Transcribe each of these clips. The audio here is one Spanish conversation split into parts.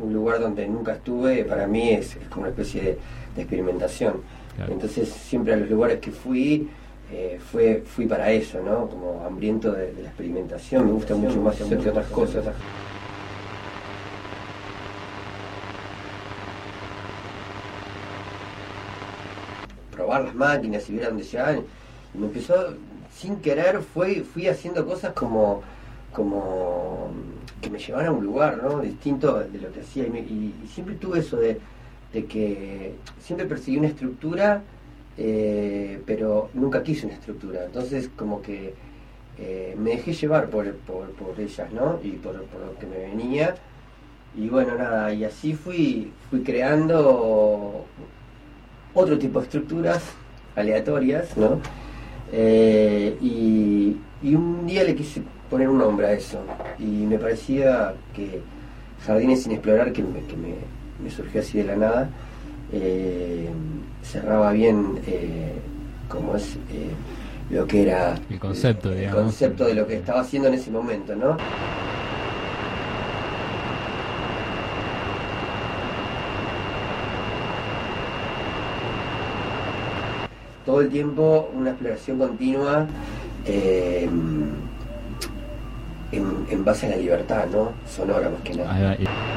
un lugar donde nunca estuve, para mí es como una especie de experimentación. Claro. Entonces siempre a los lugares que fui fui para eso, ¿no? Como hambriento de la experimentación. Me gusta mucho más hacer que otras cosas. Probar las máquinas y ver a dónde llegaban. Y me empezó, sin querer, fui haciendo cosas como que me llevaran a un lugar, ¿no? Distinto de lo que hacía. Y siempre tuve eso de que siempre perseguí una estructura, pero nunca quise una estructura. Entonces como que me dejé llevar por ellas, ¿no? Y por lo que me venía. Y bueno, nada, y así fui creando otro tipo de estructuras aleatorias, ¿no? Y un día le quise poner un nombre a eso, y me parecía que Jardines sin explorar, que me surgió así de la nada, cerraba bien como es lo que era el concepto, digamos. El concepto de lo que estaba haciendo en ese momento, ¿no? Todo el tiempo una exploración continua en base a la libertad, ¿no? Sonora más que nada.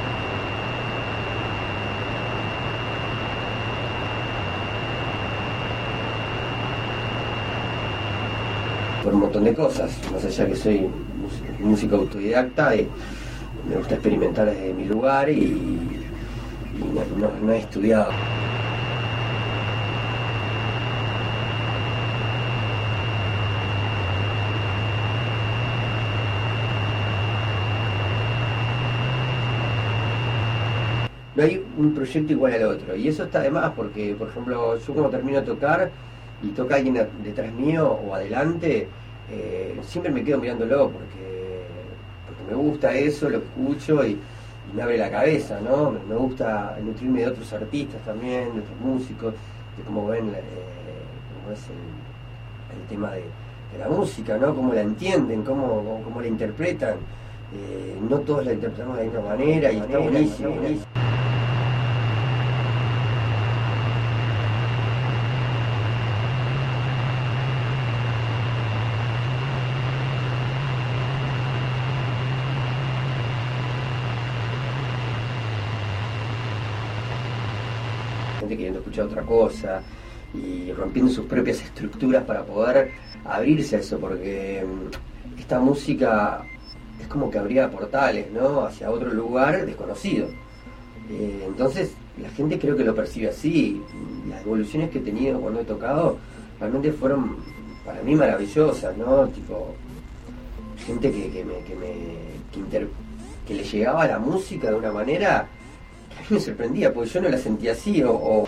Por un montón de cosas, más allá que soy músico autodidacta, me gusta experimentar desde mi lugar y no he estudiado. No hay un proyecto igual al otro, y eso está de más porque, por ejemplo, yo cuando termino de tocar y toca alguien detrás mío o adelante, siempre me quedo mirándolo porque me gusta eso, lo escucho y me abre la cabeza, ¿no? Me gusta nutrirme de otros artistas también, de otros músicos, de cómo ven cómo es el tema de la música, ¿no? Cómo la entienden, cómo la interpretan. No todos la interpretamos de la misma manera y está buenísimo. Gente queriendo escuchar otra cosa y rompiendo sus propias estructuras para poder abrirse a eso, porque esta música es como que abría portales, ¿no? Hacia otro lugar desconocido. Entonces la gente creo que lo percibe así. Las evoluciones que he tenido cuando he tocado realmente fueron para mí maravillosas, ¿no? Tipo, gente que le llegaba la música de una manera que a mí me sorprendía, porque yo no la sentía así, o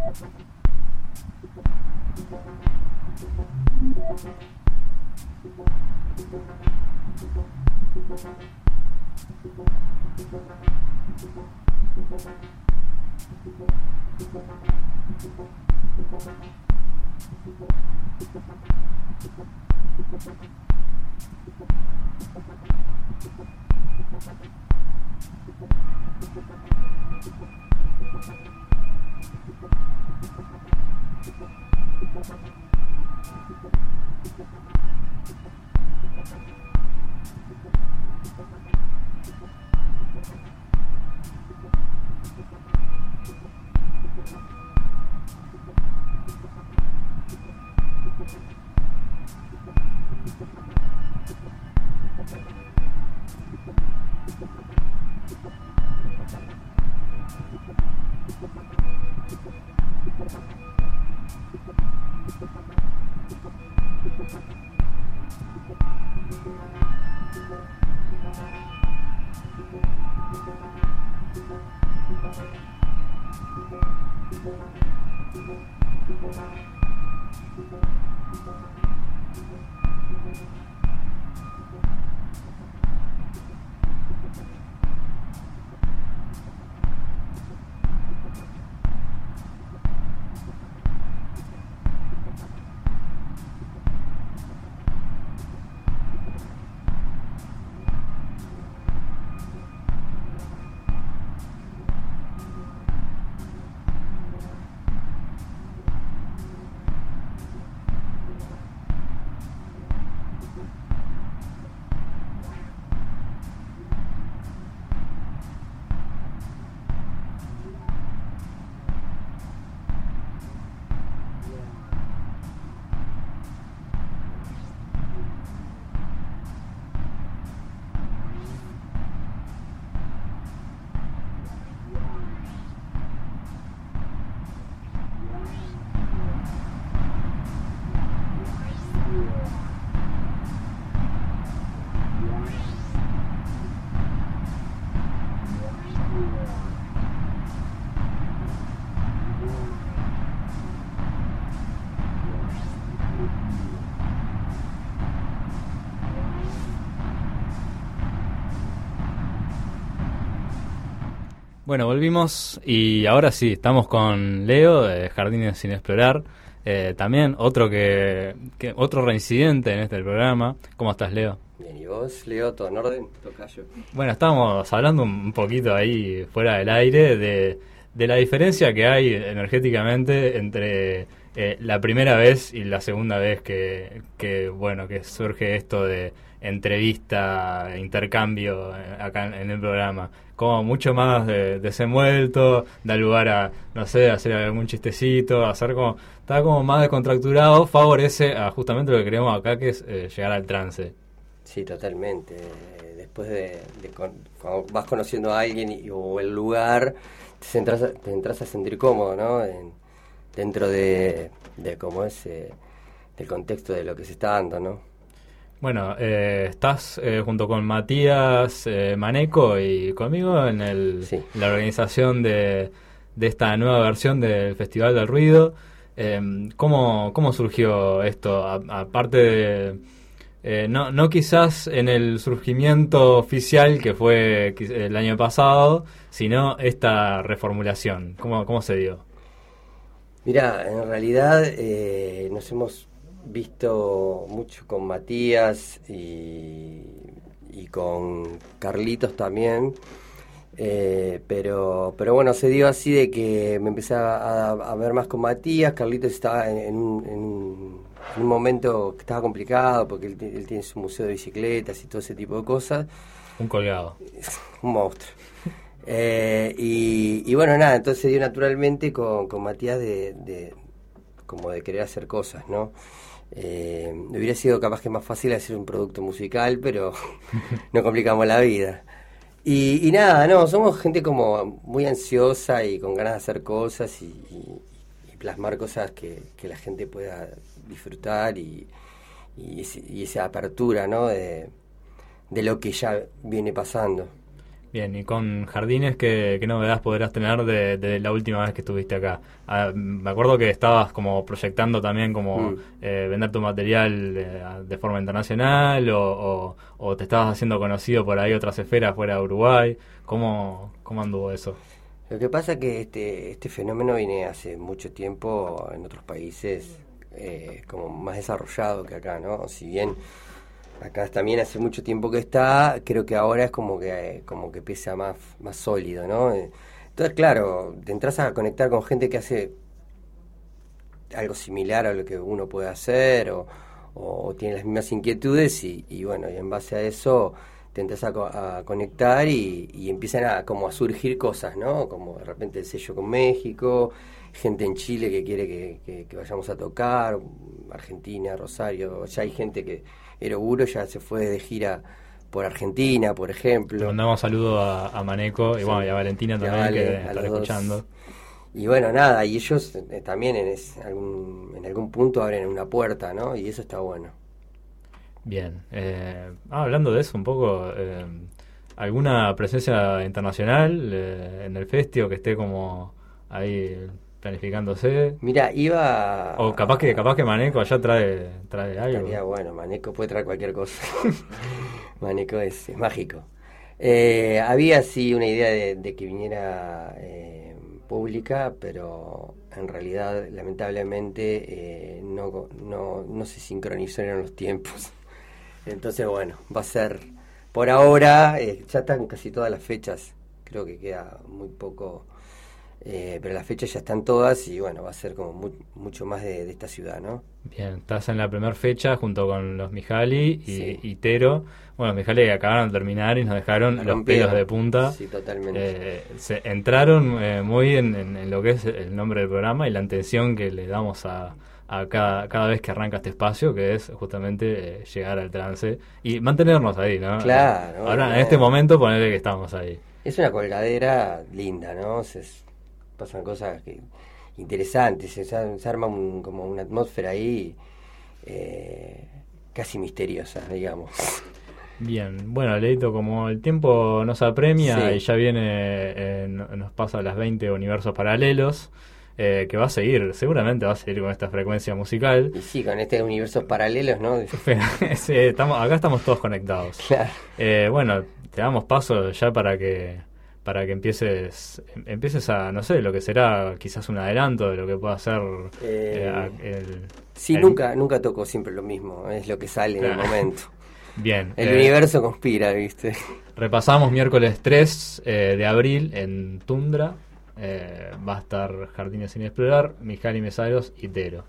Bueno, volvimos y ahora sí, estamos con Leo de Jardines sin Explorar. También otro otro reincidente en este programa. ¿Cómo estás, Leo? Bien, ¿y vos, Leo? ¿Todo en orden? Tocayo. Bueno, estábamos hablando un poquito ahí fuera del aire de la diferencia que hay energéticamente entre la primera vez y la segunda vez que surge esto de entrevista, intercambio acá en el programa. Como mucho más desenvuelto, da lugar a, no sé, hacer algún chistecito, hacer como, está como más descontracturado, favorece a justamente lo que queremos acá, que es llegar al trance. Sí, totalmente. Después cuando vas conociendo a alguien o el lugar, te entras a sentir cómodo, ¿no? Dentro de cómo es del contexto de lo que se está dando, ¿no? Bueno, estás junto con Matías Maneco y conmigo en la organización de esta nueva versión del Festival del Ruido. ¿Cómo surgió esto? Aparte de... no quizás en el surgimiento oficial que fue el año pasado, sino esta reformulación. ¿Cómo se dio? Mirá, en realidad nos hemos visto mucho con Matías y con Carlitos también, pero bueno, se dio así de que me empecé a ver más con Matías. Carlitos estaba en un momento que estaba complicado porque él tiene su museo de bicicletas y todo ese tipo de cosas. Un colgado. Un monstruo. Y bueno, nada, entonces se dio naturalmente con Matías de querer hacer cosas, ¿no? Hubiera sido capaz que más fácil hacer un producto musical, pero no complicamos la vida. Y nada, no, somos gente como muy ansiosa y con ganas de hacer cosas y plasmar cosas que la gente pueda disfrutar y esa apertura, ¿no? De lo que ya viene pasando. Bien, y con jardines, ¿qué novedades podrás tener de la última vez que estuviste acá? Me acuerdo que estabas como proyectando también como Mm. vender tu material de forma internacional o te estabas haciendo conocido por ahí otras esferas fuera de Uruguay. ¿Cómo anduvo eso? Lo que pasa es que este fenómeno viene hace mucho tiempo en otros países como más desarrollado que acá, ¿no? Si bien acá también hace mucho tiempo que está, creo que ahora es como que empieza más sólido, ¿no? Entonces, claro, te entras a conectar con gente que hace algo similar a lo que uno puede hacer o tiene las mismas inquietudes y bueno, y en base a eso te entras a conectar y empiezan a como a surgir cosas, ¿no? Como de repente el sello con México, gente en Chile que quiere que vayamos a tocar, Argentina, Rosario, ya hay gente que Eroguro ya se fue de gira por Argentina, por Le ejemplo. mandamos saludo a Maneco y bueno, y a Valentina Ya también que vale, deben a estar los dos. escuchando. Y bueno, nada, y ellos también en algún punto abren una puerta, ¿no? Y eso está bueno. Bien, hablando de eso un poco, ¿alguna presencia internacional en el festival que esté como ahí planificándose? Mira, O capaz que Maneco allá trae algo. estaría bueno, Maneco puede traer cualquier cosa. Maneco es mágico. Había sí una idea de que viniera pública, pero en realidad, lamentablemente, no se sincronizaron los tiempos. Entonces, bueno, va a ser por ahora, ya están casi todas las fechas, creo que queda muy poco, pero las fechas ya están todas y bueno, va a ser como mucho más de esta ciudad, ¿no? Bien, estás en la primera fecha junto con los Mijali Sí, y Tero. Bueno, los Mijali que acabaron de terminar y nos la dejaron los pelos de rompieron, punta. sí, totalmente. Se entraron muy en lo que es el nombre del programa y la atención que le damos a cada vez que arranca este espacio, que es justamente llegar al trance y mantenernos ahí, ¿no? Claro, Ahora, en este obviamente. momento, ponerle que estamos ahí. Es una colgadera linda, ¿no? Pasan cosas interesantes, se arma como una atmósfera ahí eh, casi misteriosa, digamos. Bien, bueno, Leito, como el tiempo nos apremia y Sí, ya viene, nos pasa a las 20 universos paralelos, que va a seguir, seguramente va a seguir con esta frecuencia musical. y sí, con este universos paralelos, ¿no? Pero, sí, acá estamos todos conectados. Claro. Bueno, te damos paso ya para que empieces a, no sé, lo que será quizás un adelanto de lo que pueda ser Eh, el, sí, el- nunca toco siempre lo mismo, es lo que sale en el claro. momento. Bien, El universo conspira, ¿viste? repasamos miércoles 3 de abril en Tundra. Va a estar Jardines sin explorar, Mijali Mesagros y Tero.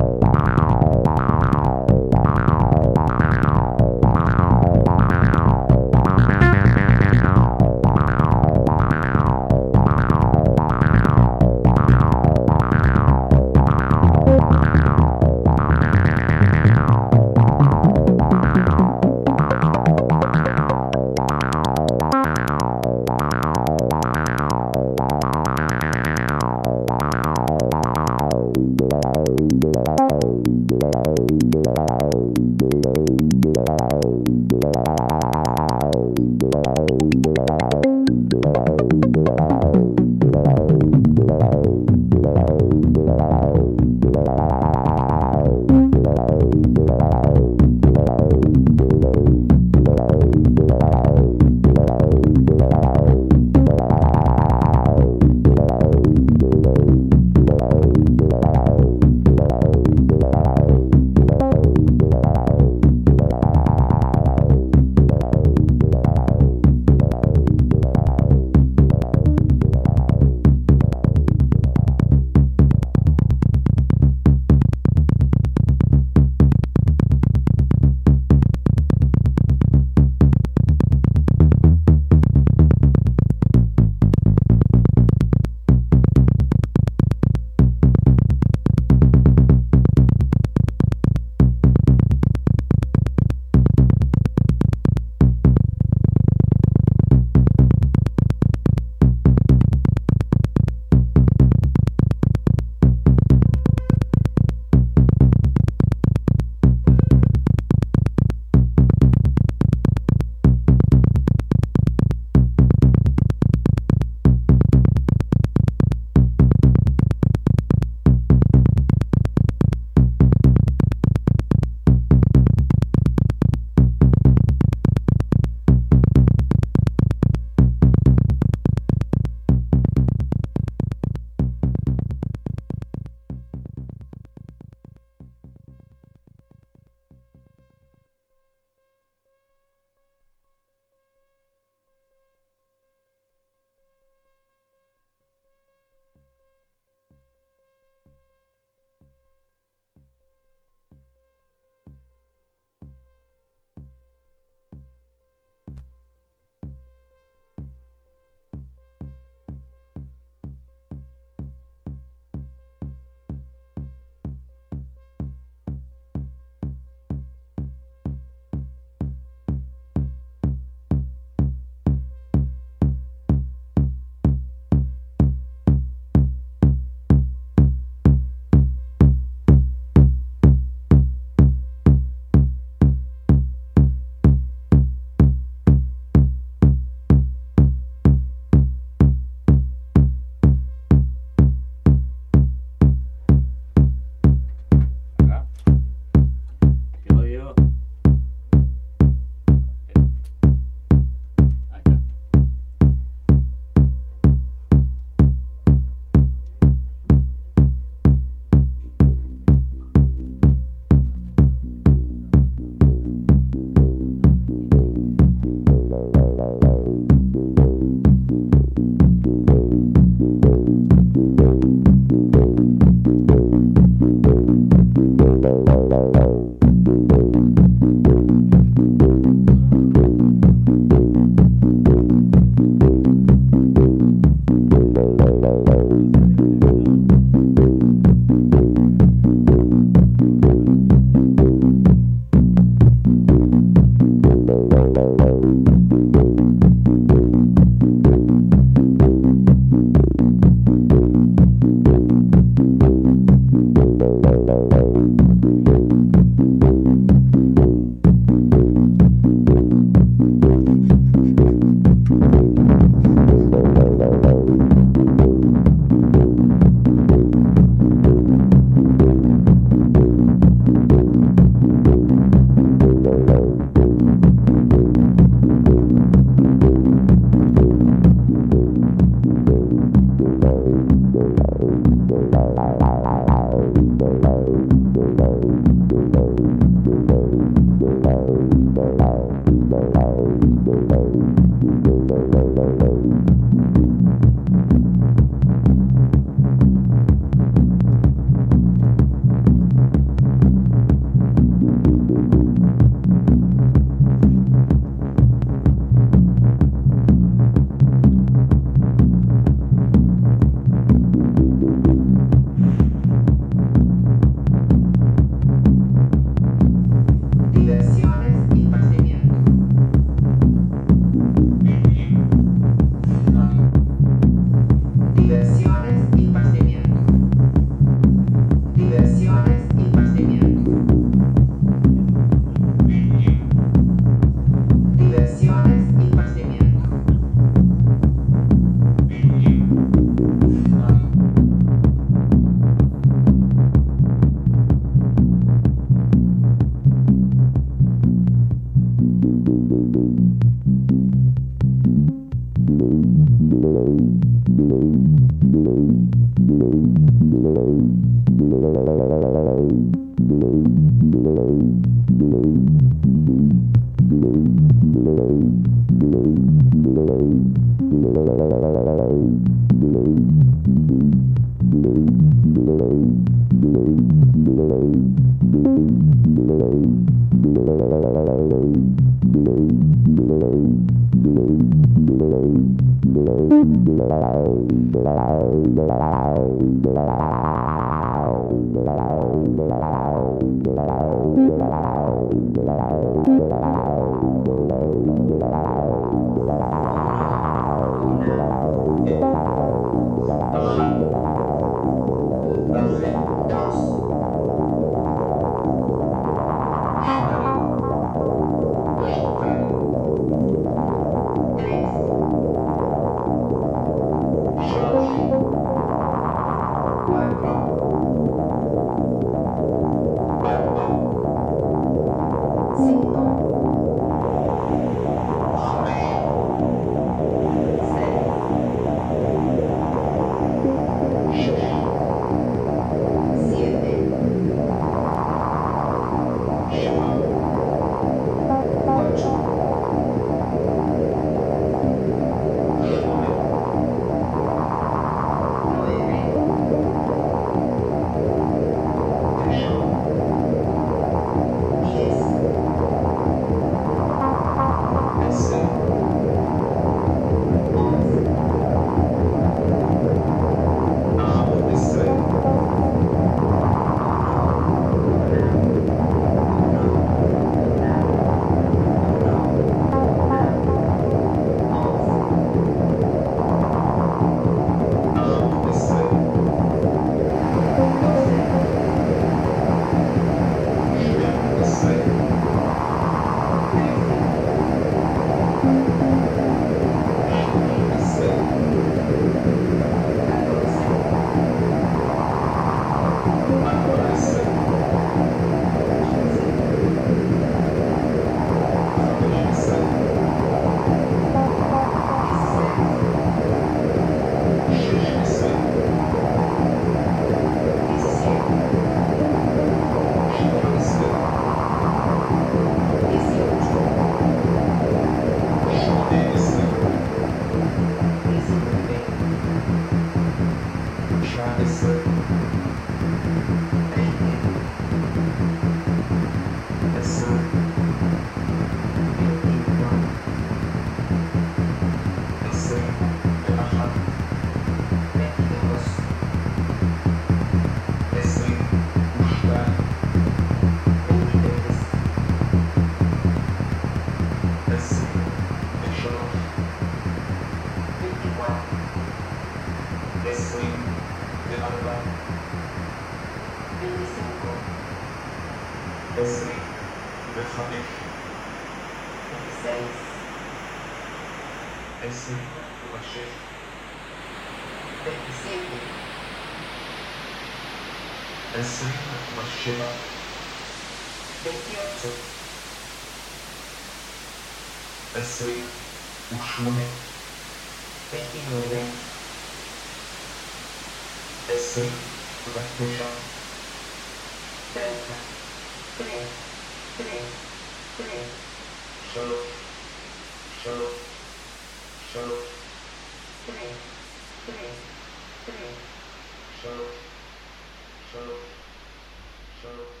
Shalom.